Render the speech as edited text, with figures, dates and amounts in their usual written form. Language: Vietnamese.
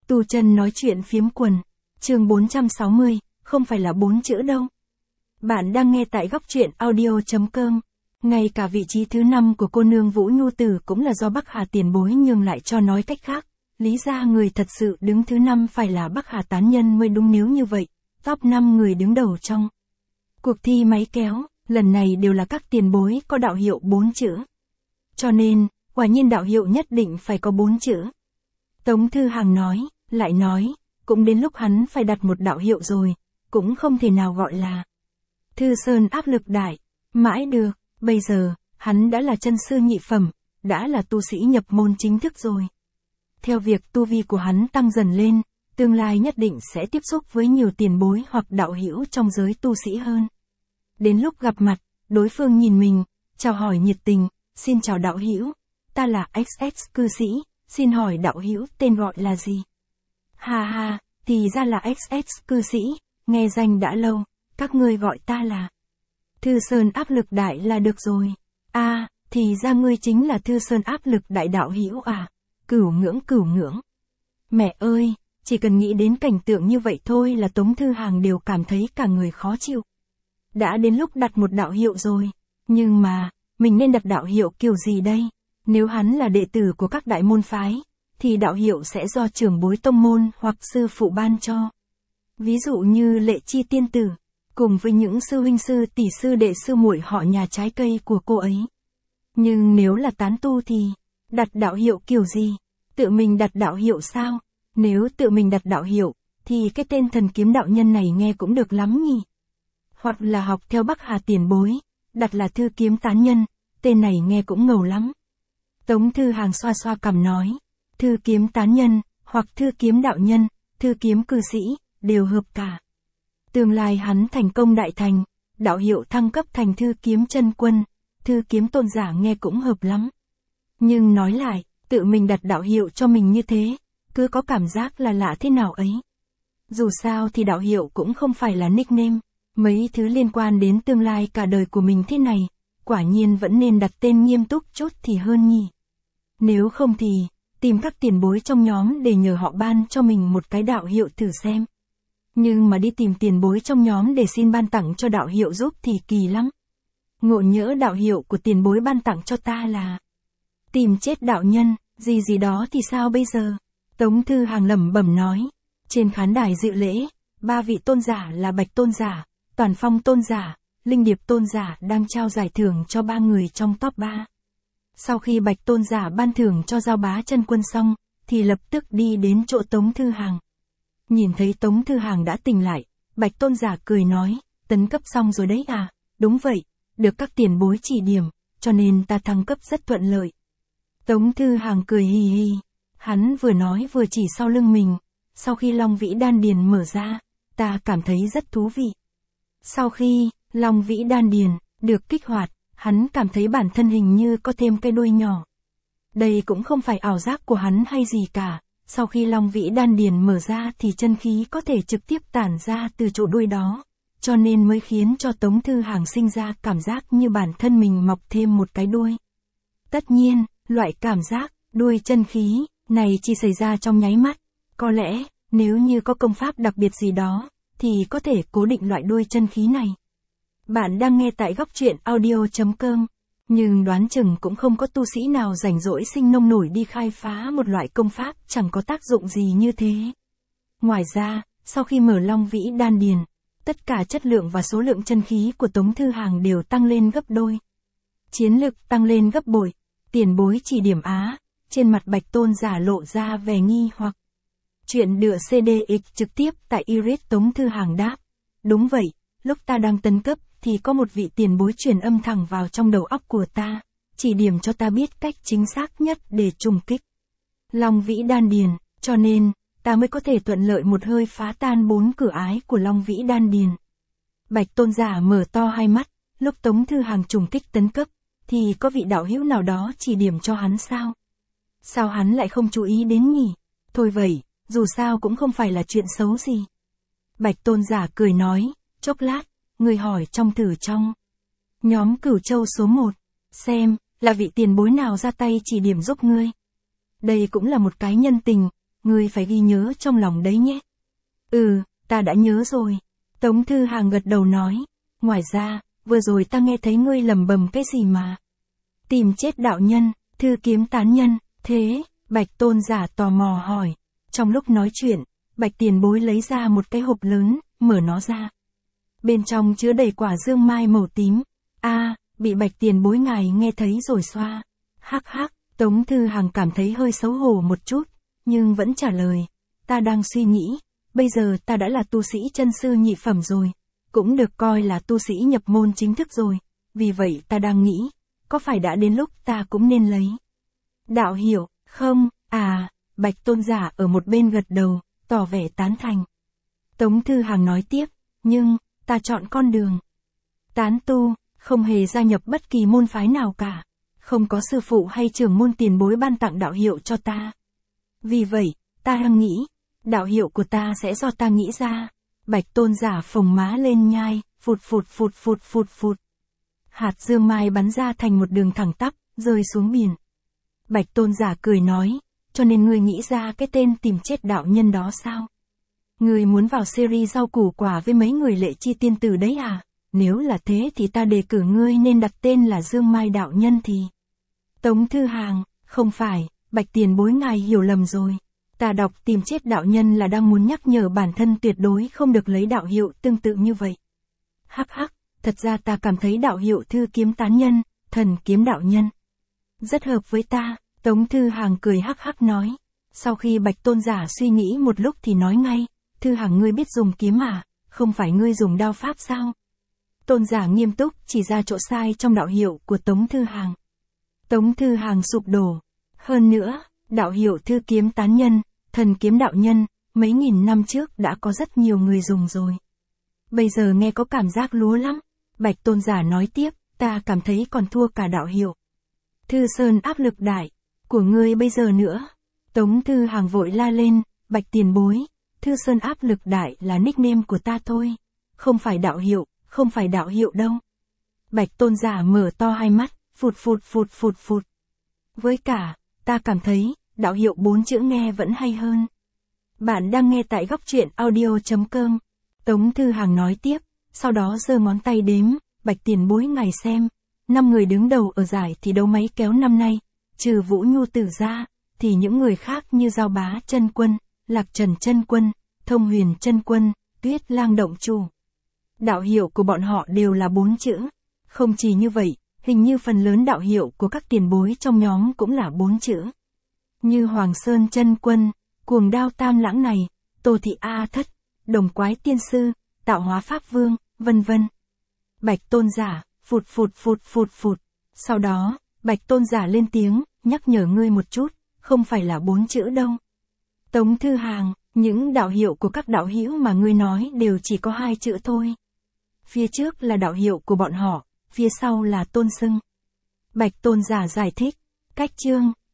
Tu chân nói chuyện phiếm quần. Chương 460, không phải là 4 chữ đâu. Bạn đang nghe tại góc truyện audio.com. Ngay cả vị trí thứ 5 của cô nương Vũ Nhu Tử cũng là do Bắc Hà tiền bối nhường lại cho. Nói cách khác, lý ra người thật sự đứng thứ 5 phải là Bắc Hà tán nhân mới đúng. Nếu như vậy, top 5 người đứng đầu trong cuộc thi máy kéo, lần này đều là các tiền bối có đạo hiệu 4 chữ. Cho nên, quả nhiên đạo hiệu nhất định phải có 4 chữ. Tống Thư Hàng nói, lại nói, cũng đến lúc hắn phải đặt một đạo hiệu rồi, cũng không thể nào gọi là Thư Sơn áp lực đại, mãi được, bây giờ, hắn đã là chân sư nhị phẩm, đã là tu sĩ nhập môn chính thức rồi. Theo việc tu vi của hắn tăng dần lên, tương lai nhất định sẽ tiếp xúc với nhiều tiền bối hoặc đạo hữu trong giới tu sĩ hơn. Đến lúc gặp mặt, đối phương nhìn mình, chào hỏi nhiệt tình, xin chào đạo hữu, ta là XX cư sĩ, xin hỏi đạo hữu tên gọi là gì? Ha ha, thì ra là XX cư sĩ, nghe danh đã lâu, các ngươi gọi ta là Thư Sơn áp lực đại là được rồi. À, thì ra ngươi chính là Thư Sơn áp lực đại đạo hữu à? Cửu ngưỡng. Mẹ ơi, chỉ cần nghĩ đến cảnh tượng như vậy thôi là Tống Thư Hàng đều cảm thấy cả người khó chịu. Đã đến lúc đặt một đạo hiệu rồi, nhưng mà, mình nên đặt đạo hiệu kiểu gì đây? Nếu hắn là đệ tử của các đại môn phái, thì đạo hiệu sẽ do trưởng bối tông môn hoặc sư phụ ban cho. Ví dụ như Lệ Chi tiên tử, cùng với những sư huynh sư tỷ sư đệ sư muội họ nhà trái cây của cô ấy. Nhưng nếu là tán tu thì, đặt đạo hiệu kiểu gì? Tự mình đặt đạo hiệu sao? Nếu tự mình đặt đạo hiệu, thì cái tên Thần Kiếm đạo nhân này nghe cũng được lắm nhỉ? Hoặc là học theo Bắc Hà tiền bối, đặt là Thư Kiếm tán nhân, tên này nghe cũng ngầu lắm. Tống Thư Hàng xoa xoa cằm nói, Thư Kiếm tán nhân, hoặc Thư Kiếm đạo nhân, Thư Kiếm cư sĩ, đều hợp cả. Tương lai hắn thành công đại thành, đạo hiệu thăng cấp thành Thư Kiếm chân quân, Thư Kiếm tôn giả nghe cũng hợp lắm. Nhưng nói lại, tự mình đặt đạo hiệu cho mình như thế, cứ có cảm giác là lạ thế nào ấy. Dù sao thì đạo hiệu cũng không phải là nickname, mấy thứ liên quan đến tương lai cả đời của mình thế này, quả nhiên vẫn nên đặt tên nghiêm túc chút thì hơn nhỉ. Nếu không thì, tìm các tiền bối trong nhóm để nhờ họ ban cho mình một cái đạo hiệu thử xem. Nhưng mà đi tìm tiền bối trong nhóm để xin ban tặng cho đạo hiệu giúp thì kỳ lắm. Ngộ nhỡ đạo hiệu của tiền bối ban tặng cho ta là Tìm chết đạo nhân, gì đó thì sao bây giờ? Tống Thư Hàng lẩm bẩm nói. Trên khán đài dự lễ, 3 vị tôn giả là Bạch tôn giả, Toàn Phong tôn giả, Linh Điệp tôn giả đang trao giải thưởng cho 3 người trong top 3. Sau khi Bạch tôn giả ban thưởng cho Giao Bá chân quân xong, thì lập tức đi đến chỗ Tống Thư Hàng. Nhìn thấy Tống Thư Hàng đã tỉnh lại, Bạch tôn giả cười nói, tấn cấp xong rồi đấy à? Đúng vậy, được các tiền bối chỉ điểm, cho nên ta thăng cấp rất thuận lợi. Tống Thư Hàng cười hì hì, hắn vừa nói vừa chỉ sau lưng mình, sau khi Long Vĩ Đan Điền mở ra, ta cảm thấy rất thú vị. Sau khi Long Vĩ Đan Điền được kích hoạt, hắn cảm thấy bản thân hình như có thêm cái đuôi nhỏ. Đây cũng không phải ảo giác của hắn hay gì cả, sau khi Long Vĩ Đan Điền mở ra thì chân khí có thể trực tiếp tản ra từ chỗ đuôi đó, cho nên mới khiến cho Tống Thư Hàng sinh ra cảm giác như bản thân mình mọc thêm một cái đuôi. Tất nhiên, loại cảm giác đuôi chân khí này chỉ xảy ra trong nháy mắt, có lẽ nếu như có công pháp đặc biệt gì đó, thì có thể cố định loại đuôi chân khí này. Bạn đang nghe tại góc truyện audio.com, nhưng đoán chừng cũng không có tu sĩ nào rảnh rỗi sinh nông nổi đi khai phá một loại công pháp chẳng có tác dụng gì như thế. Ngoài ra, sau khi mở Long Vĩ Đan Điền, tất cả chất lượng và số lượng chân khí của Tống Thư Hàng đều tăng lên gấp đôi. Chiến lực tăng lên gấp bội, tiền bối chỉ điểm á, trên mặt Bạch tôn giả lộ ra vẻ nghi hoặc. Chuyện được CDX trực tiếp tại Iris. Tống Thư Hàng đáp, đúng vậy, lúc ta đang tấn cấp, thì có một vị tiền bối truyền âm thẳng vào trong đầu óc của ta, chỉ điểm cho ta biết cách chính xác nhất để trùng kích Long Vĩ Đan Điền, cho nên, ta mới có thể thuận lợi một hơi phá tan 4 cửa ái của Long Vĩ Đan Điền. Bạch tôn giả mở to hai mắt, lúc Tống Thư Hàng trùng kích tấn cấp, thì có vị đạo hữu nào đó chỉ điểm cho hắn sao? Sao hắn lại không chú ý đến nhỉ? Thôi vậy, dù sao cũng không phải là chuyện xấu gì. Bạch tôn giả cười nói, chốc lát, người hỏi trong thử trong nhóm Cửu Châu số 1, xem, là vị tiền bối nào ra tay chỉ điểm giúp ngươi. Đây cũng là một cái nhân tình, ngươi phải ghi nhớ trong lòng đấy nhé. Ừ, ta đã nhớ rồi. Tống Thư Hàng gật đầu nói. Ngoài ra, vừa rồi ta nghe thấy ngươi lầm bầm cái gì mà. Tìm chết đạo nhân, thư kiếm tán nhân, thế, Bạch Tôn giả tò mò hỏi. Trong lúc nói chuyện, Bạch Tiền Bối lấy ra một cái hộp lớn, mở nó ra. Bên trong chứa đầy quả dương mai màu tím. Bị Bạch Tiền Bối ngài nghe thấy rồi xoa. Hắc hắc, Tống Thư Hàng cảm thấy hơi xấu hổ một chút, nhưng vẫn trả lời. Ta đang suy nghĩ, bây giờ ta đã là tu sĩ chân sư nhị phẩm rồi, cũng được coi là tu sĩ nhập môn chính thức rồi, vì vậy ta đang nghĩ, có phải đã đến lúc ta cũng nên lấy đạo hiệu, không? Bạch Tôn giả ở một bên gật đầu, tỏ vẻ tán thành. Tống Thư Hàng nói tiếp, nhưng, ta chọn con đường tán tu, không hề gia nhập bất kỳ môn phái nào cả, không có sư phụ hay trưởng môn tiền bối ban tặng đạo hiệu cho ta. Vì vậy, ta đang nghĩ, đạo hiệu của ta sẽ do ta nghĩ ra. Bạch Tôn giả phồng má lên nhai, phụt phụt phụt phụt phụt phụt. Hạt dương mai bắn ra thành một đường thẳng tắp, rơi xuống biển. Bạch Tôn giả cười nói, cho nên ngươi nghĩ ra cái tên tìm chết đạo nhân đó sao? Ngươi muốn vào series rau củ quả với mấy người lệ chi tiên tử đấy à? Nếu là thế thì ta đề cử ngươi nên đặt tên là Dương Mai đạo nhân thì. Tống Thư Hàng, không phải, Bạch Tiền Bối ngài hiểu lầm rồi. Ta đọc tìm chết đạo nhân là đang muốn nhắc nhở bản thân tuyệt đối không được lấy đạo hiệu tương tự như vậy. Hắc hắc, thật ra ta cảm thấy đạo hiệu thư kiếm tán nhân, thần kiếm đạo nhân rất hợp với ta. Tống Thư Hàng cười hắc hắc nói. Sau khi Bạch Tôn giả suy nghĩ một lúc thì nói ngay, Thư Hàng ngươi biết dùng kiếm à, không phải ngươi dùng đao pháp sao? Tôn giả nghiêm túc chỉ ra chỗ sai trong đạo hiệu của Tống Thư Hàng. Tống Thư Hàng sụp đổ. Hơn nữa, đạo hiệu thư kiếm tán nhân, thần kiếm đạo nhân, mấy nghìn năm trước đã có rất nhiều người dùng rồi. Bây giờ nghe có cảm giác lúa lắm. Bạch Tôn giả nói tiếp, ta cảm thấy còn thua cả đạo hiệu Thư Sơn áp lực đại của ngươi bây giờ nữa. Tống Thư Hàng vội la lên, Bạch Tiền Bối, Thư Sơn áp lực đại là nickname của ta thôi, không phải đạo hiệu, không phải đạo hiệu đâu. Bạch Tôn giả mở to hai mắt, phụt phụt phụt phụt phụt. Với cả, ta cảm thấy, đạo hiệu 4 chữ nghe vẫn hay hơn. Bạn đang nghe tại góc truyện audio.com. Tống Thư Hàng nói tiếp, sau đó giơ ngón tay đếm, Bạch Tiền Bối ngài xem, 5 người đứng đầu ở giải thi đấu máy kéo năm nay, trừ Vũ Nhu Tử ra, thì những người khác như Giao Bá Chân Quân, Lạc Trần Chân Quân, Thông Huyền Chân Quân, Tuyết Lang Động Chủ. Đạo hiệu của bọn họ đều là 4 chữ. Không chỉ như vậy, hình như phần lớn đạo hiệu của các tiền bối trong nhóm cũng là 4 chữ. Như Hoàng Sơn Chân Quân, Cuồng Đao Tam Lãng này, Tô Thị A Thất, Đồng Quái Tiên Sư, Tạo Hóa Pháp Vương, vân vân. Bạch Tôn giả, phụt phụt phụt phụt phụt. Sau đó, Bạch Tôn giả lên tiếng, nhắc nhở ngươi một chút, không phải là 4 chữ đâu. Tống Thư Hàng, những đạo hiệu của các đạo hữu mà ngươi nói đều chỉ có 2 chữ thôi. Phía trước là đạo hiệu của bọn họ, phía sau là tôn xưng. Bạch Tôn giả giải thích, cách chương,